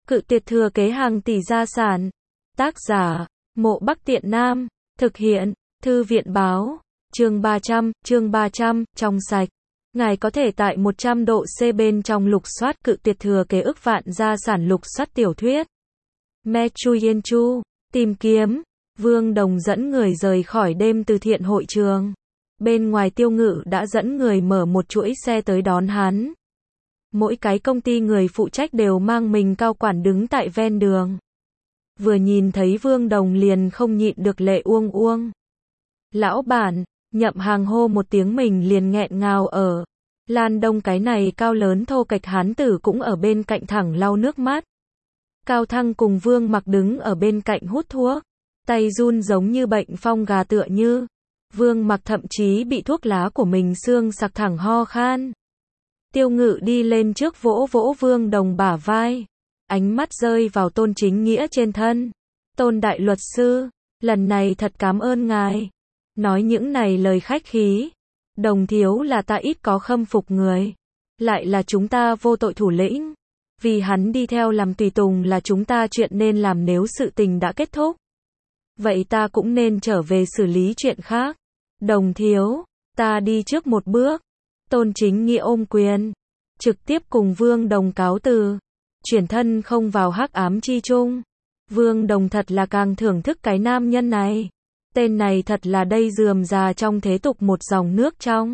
Cự tuyệt thừa kế hàng tỷ gia sản. Tác giả, Mộ Bắc Tiện Nam. Thực hiện, Thư viện báo. Chương 300, trong sạch. Ngài có thể tại 100 độ C bên trong lục soát cự tuyệt thừa kế ức vạn gia sản lục soát tiểu thuyết. Me Chu Yen Chu. Tìm kiếm. Vương Đồng dẫn người rời khỏi đêm từ thiện hội trường. Bên ngoài Tiêu Ngự đã dẫn người mở một chuỗi xe tới đón hắn. Mỗi cái công ty người phụ trách đều mang mình cao quản đứng tại ven đường. Vừa nhìn thấy Vương Đồng liền không nhịn được lệ uông uông. Lão bản, Nhậm Hàng hô một tiếng mình liền nghẹn ngào ở. Lan Đông cái này cao lớn thô kệch hán tử cũng ở bên cạnh thẳng lau nước mắt. Cao Thăng cùng Vương Mặc đứng ở bên cạnh hút thuốc. Tay run giống như bệnh phong gà tựa như. Vương Mặc thậm chí bị thuốc lá của mình xương sặc thẳng ho khan. Tiêu Ngự đi lên trước vỗ vỗ Vương Đồng bả vai. Ánh mắt rơi vào Tôn Chính Nghĩa trên thân. Tôn đại luật sư, lần này thật cảm ơn ngài. Nói những này lời khách khí. Đồng thiếu là ta ít có khâm phục người. Lại là chúng ta vô tội thủ lĩnh. Vì hắn đi theo làm tùy tùng là chúng ta chuyện nên làm nếu sự tình đã kết thúc. Vậy ta cũng nên trở về xử lý chuyện khác. Đồng thiếu, ta đi trước một bước. Tôn Chính Nghĩa ôm quyền. Trực tiếp cùng Vương Đồng cáo từ. Chuyển thân không vào hắc ám chi chung. Vương Đồng thật là càng thưởng thức cái nam nhân này. Tên này thật là đây rườm rà trong thế tục một dòng nước trong.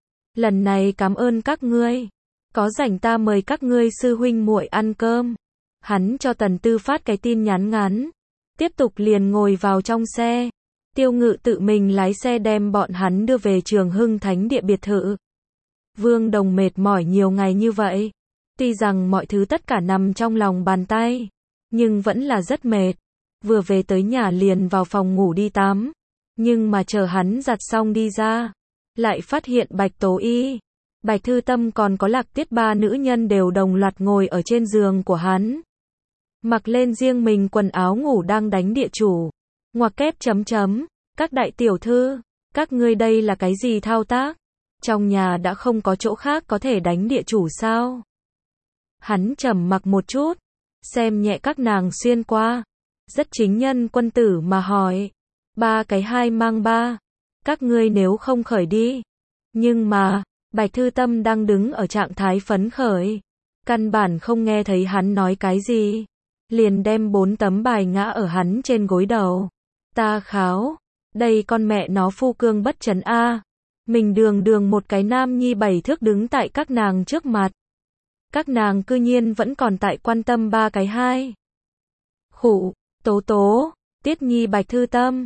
Lần này cảm ơn các ngươi. Có rảnh ta mời các ngươi sư huynh muội ăn cơm. Hắn cho Tần Tư phát cái tin nhắn ngắn. Tiếp tục liền ngồi vào trong xe. Tiêu Ngự tự mình lái xe đem bọn hắn đưa về Trường Hưng Thánh Địa biệt thự. Vương Đồng mệt mỏi nhiều ngày như vậy. Tuy rằng mọi thứ tất cả nằm trong lòng bàn tay. Nhưng vẫn là rất mệt. Vừa về tới nhà liền vào phòng ngủ đi tắm. Nhưng mà chờ hắn giặt xong đi ra. Lại phát hiện Bạch Tố Y, Bạch Thư Tâm còn có Lạc Tiết ba nữ nhân đều đồng loạt ngồi ở trên giường của hắn. Mặc lên riêng mình quần áo ngủ đang đánh địa chủ. Ngoặc kép chấm chấm. Các đại tiểu thư, các ngươi đây là cái gì thao tác? Trong nhà đã không có chỗ khác có thể đánh địa chủ sao? Hắn trầm mặc một chút. Xem nhẹ các nàng xuyên qua. Rất chính nhân quân tử mà hỏi. 3 cái 2 mang 3. Các ngươi nếu không khởi đi. Nhưng mà, Bạch Thư Tâm đang đứng ở trạng thái phấn khởi. Căn bản không nghe thấy hắn nói cái gì. Liền đem 4 tấm bài ngã ở hắn trên gối đầu. Ta kháo. Đây con mẹ nó phu cương bất trấn A. Mình đường một cái nam nhi 7 thước đứng tại các nàng trước mặt. Các nàng cư nhiên vẫn còn tại quan tâm 3 cái 2. Khụ, Tố Tố, Tiết Nhi Bạch Thư Tâm.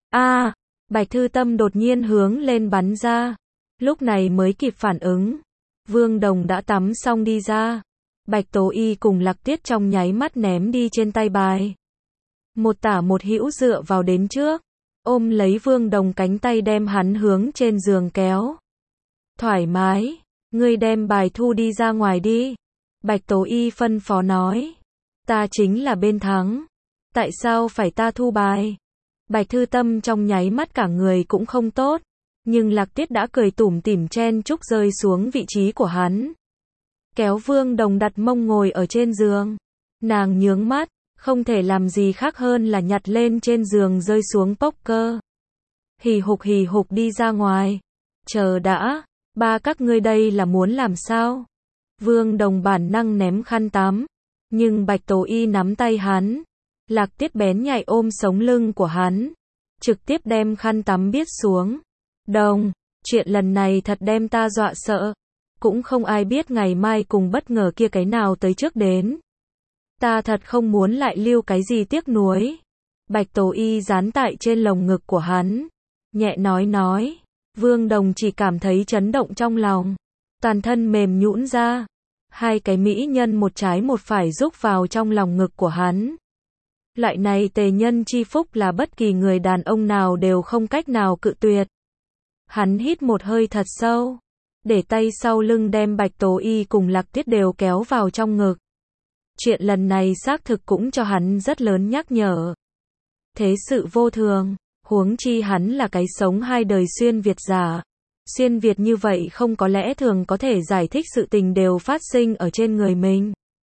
Bạch Thư Tâm đột nhiên hướng lên bắn ra. Lúc này mới kịp phản ứng. Vương Đồng đã tắm xong đi ra. Bạch Tố Y cùng Lạc Tiết trong nháy mắt ném đi trên tay bài. Một tả một hữu dựa vào đến trước. Ôm lấy Vương Đồng cánh tay đem hắn hướng trên giường kéo. Thoải mái, ngươi đem bài thu đi ra ngoài đi. Bạch Tố Y phân phó nói. Ta chính là bên thắng. Tại sao phải ta thu bài? Bạch Thư Tâm trong nháy mắt cả người cũng không tốt. Nhưng Lạc Tiết đã cười tủm tỉm chen chúc rơi xuống vị trí của hắn. Kéo Vương Đồng đặt mông ngồi ở trên giường. Nàng nhướng mắt, không thể làm gì khác hơn là nhặt lên trên giường rơi xuống poker. Hì hục đi ra ngoài. Chờ đã, ba các ngươi đây là muốn làm sao? Vương Đồng bản năng ném khăn tắm. Nhưng Bạch Tố Y nắm tay hắn. Lạc Tiết bén nhạy ôm sống lưng của hắn. Trực tiếp đem khăn tắm biết xuống. Đồng, chuyện lần này thật đem ta dọa sợ. Cũng không ai biết ngày mai cùng bất ngờ kia cái nào tới trước đến. Ta thật không muốn lại lưu cái gì tiếc nuối. Bạch Tố Y dán tại trên lồng ngực của hắn. Nhẹ nói. Vương Đồng chỉ cảm thấy chấn động trong lòng. Toàn thân mềm nhũn ra. 2 cái mỹ nhân một trái một phải rúc vào trong lòng ngực của hắn. Loại này tề nhân chi phúc là bất kỳ người đàn ông nào đều không cách nào cự tuyệt. Hắn hít một hơi thật sâu. Để tay sau lưng đem Bạch Tố Y cùng Lạc Tiết đều kéo vào trong ngực. Chuyện lần này xác thực cũng cho hắn rất lớn nhắc nhở. Thế sự vô thường, huống chi hắn là cái sống 2 đời xuyên Việt giả. Xuyên Việt như vậy không có lẽ thường có thể giải thích sự tình đều phát sinh ở trên người mình.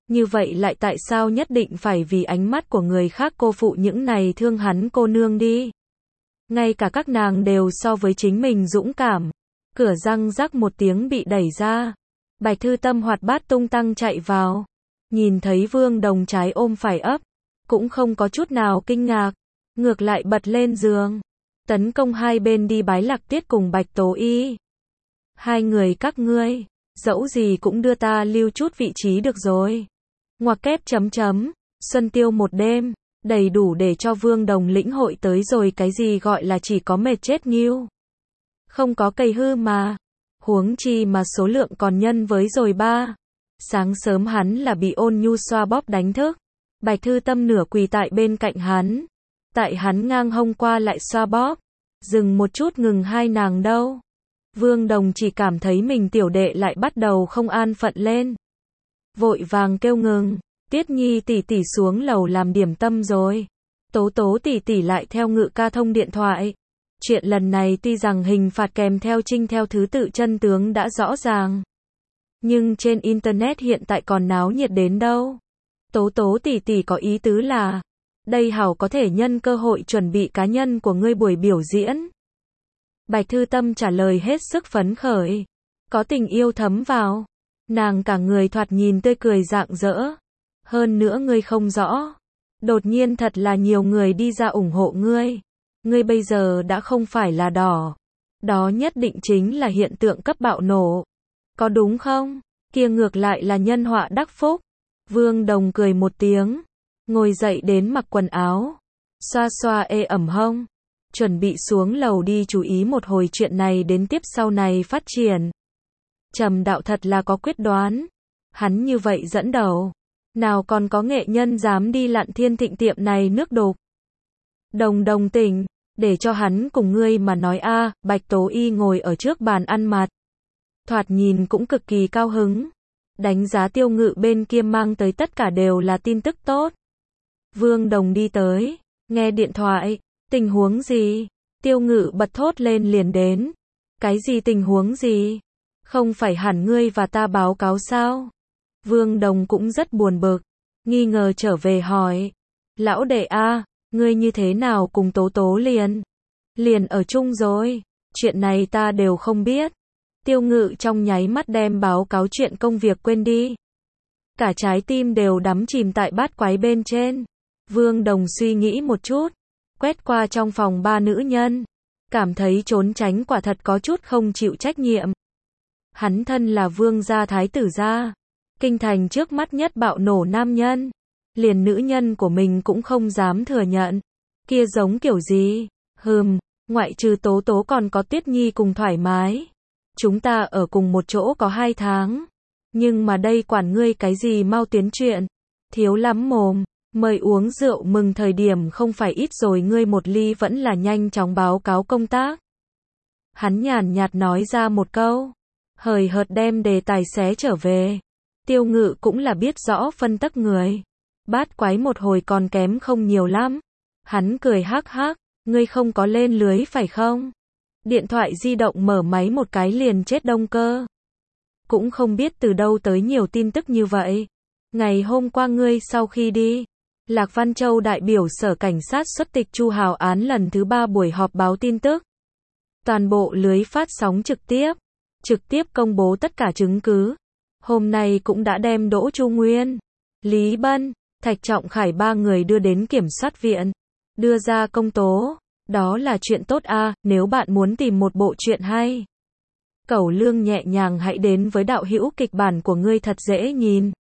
Như vậy lại tại sao nhất định phải vì ánh mắt của người khác cô phụ những này thương hắn cô nương đi. Ngay cả các nàng đều so với chính mình dũng cảm. Cửa răng rắc một tiếng bị đẩy ra. Bạch Thư Tâm hoạt bát tung tăng chạy vào. Nhìn thấy Vương Đồng trái ôm phải ấp. Cũng không có chút nào kinh ngạc. Ngược lại bật lên giường. Tấn công hai bên đi bái Lạc Tiết cùng Bạch Tố Y. Hai người các ngươi, dẫu gì cũng đưa ta lưu chút vị trí được rồi. Ngoặc kép chấm chấm. Xuân tiêu một đêm. Đầy đủ để cho Vương Đồng lĩnh hội tới rồi cái gì gọi là chỉ có mệt chết nghiêu. Không có cây hư mà. Huống chi mà số lượng còn nhân với rồi 3. Sáng sớm hắn là bị Ôn Nhu xoa bóp đánh thức. Bạch Thư Tâm nửa quỳ tại bên cạnh hắn. Tại hắn ngang hông qua lại xoa bóp. Dừng một chút ngừng hai nàng đâu. Vương Đồng chỉ cảm thấy mình tiểu đệ lại bắt đầu không an phận lên. Vội vàng kêu ngừng. Tiết Nhi tỷ tỷ xuống lầu làm điểm tâm rồi. Tố Tố tỷ tỷ lại theo Ngự ca thông điện thoại. Chuyện lần này tuy rằng hình phạt kèm theo trinh theo thứ tự chân tướng đã rõ ràng. Nhưng trên internet hiện tại còn náo nhiệt đến đâu. Tố Tố tỷ tỷ có ý tứ là, đây hảo có thể nhân cơ hội chuẩn bị cá nhân của ngươi buổi biểu diễn. Bạch Thư Tâm trả lời hết sức phấn khởi. Có tình yêu thấm vào. Nàng cả người thoạt nhìn tươi cười rạng rỡ. Hơn nữa ngươi không rõ. Đột nhiên thật là nhiều người đi ra ủng hộ ngươi. Ngươi bây giờ đã không phải là đỏ. Đó nhất định chính là hiện tượng cấp bạo nổ. Có đúng không? Kia ngược lại là nhân họa đắc phúc. Vương Đồng cười một tiếng. Ngồi dậy đến mặc quần áo. Xoa xoa ê ẩm hông. Chuẩn bị xuống lầu đi chú ý một hồi chuyện này đến tiếp sau này phát triển. Trầm Đạo thật là có quyết đoán. Hắn như vậy dẫn đầu. Nào còn có nghệ nhân dám đi lặn Thiên Thịnh tiệm này nước đục. Đồng tình. Để cho hắn cùng ngươi mà nói a. Bạch Tố Y ngồi ở trước bàn ăn mặt. Thoạt nhìn cũng cực kỳ cao hứng. Đánh giá Tiêu Ngự bên kia mang tới tất cả đều là tin tức tốt. Vương Đồng đi tới. Nghe điện thoại. Tình huống gì? Tiêu Ngự bật thốt lên liền đến. Cái gì tình huống gì? Không phải hẳn ngươi và ta báo cáo sao? Vương Đồng cũng rất buồn bực. Nghi ngờ trở về hỏi. Lão đệ a, ngươi như thế nào cùng Tố Tố liền ở chung rồi? Chuyện này ta đều không biết. Tiêu Ngự trong nháy mắt đem báo cáo chuyện công việc quên đi. Cả trái tim đều đắm chìm tại bát quái bên trên. Vương Đồng suy nghĩ một chút. Quét qua trong phòng 3 nữ nhân. Cảm thấy trốn tránh quả thật có chút không chịu trách nhiệm. Hắn thân là vương gia thái tử gia. Kinh thành trước mắt nhất bạo nổ nam nhân. Liền nữ nhân của mình cũng không dám thừa nhận. Kia giống kiểu gì? Ngoại trừ Tố Tố còn có Tuyết Nhi cùng thoải mái. Chúng ta ở cùng một chỗ có 2 tháng. Nhưng mà đây quản ngươi cái gì mau tiến chuyện. Thiếu lắm mồm. Mời uống rượu mừng thời điểm không phải ít rồi ngươi một ly vẫn là nhanh chóng báo cáo công tác. Hắn nhàn nhạt nói ra một câu. Hời hợt đem đề tài xé trở về. Tiêu Ngự cũng là biết rõ phân tắc người. Bát quái một hồi còn kém không nhiều lắm. Hắn cười hắc hắc. Ngươi không có lên lưới phải không? Điện thoại di động mở máy một cái liền chết đông cơ. Cũng không biết từ đâu tới nhiều tin tức như vậy. Ngày hôm qua ngươi sau khi đi. Lạc Văn Châu đại biểu sở cảnh sát xuất tịch Chu Hào án lần thứ 3 buổi họp báo tin tức. Toàn bộ lưới phát sóng trực tiếp công bố tất cả chứng cứ. Hôm nay cũng đã đem Đỗ Chu Nguyên, Lý Bân, Thạch Trọng Khải 3 người đưa đến kiểm soát viện. Đưa ra công tố. Đó là chuyện tốt a, nếu bạn muốn tìm một bộ truyện hay. Cẩu Lương nhẹ nhàng hãy đến với đạo hữu kịch bản của ngươi thật dễ nhìn.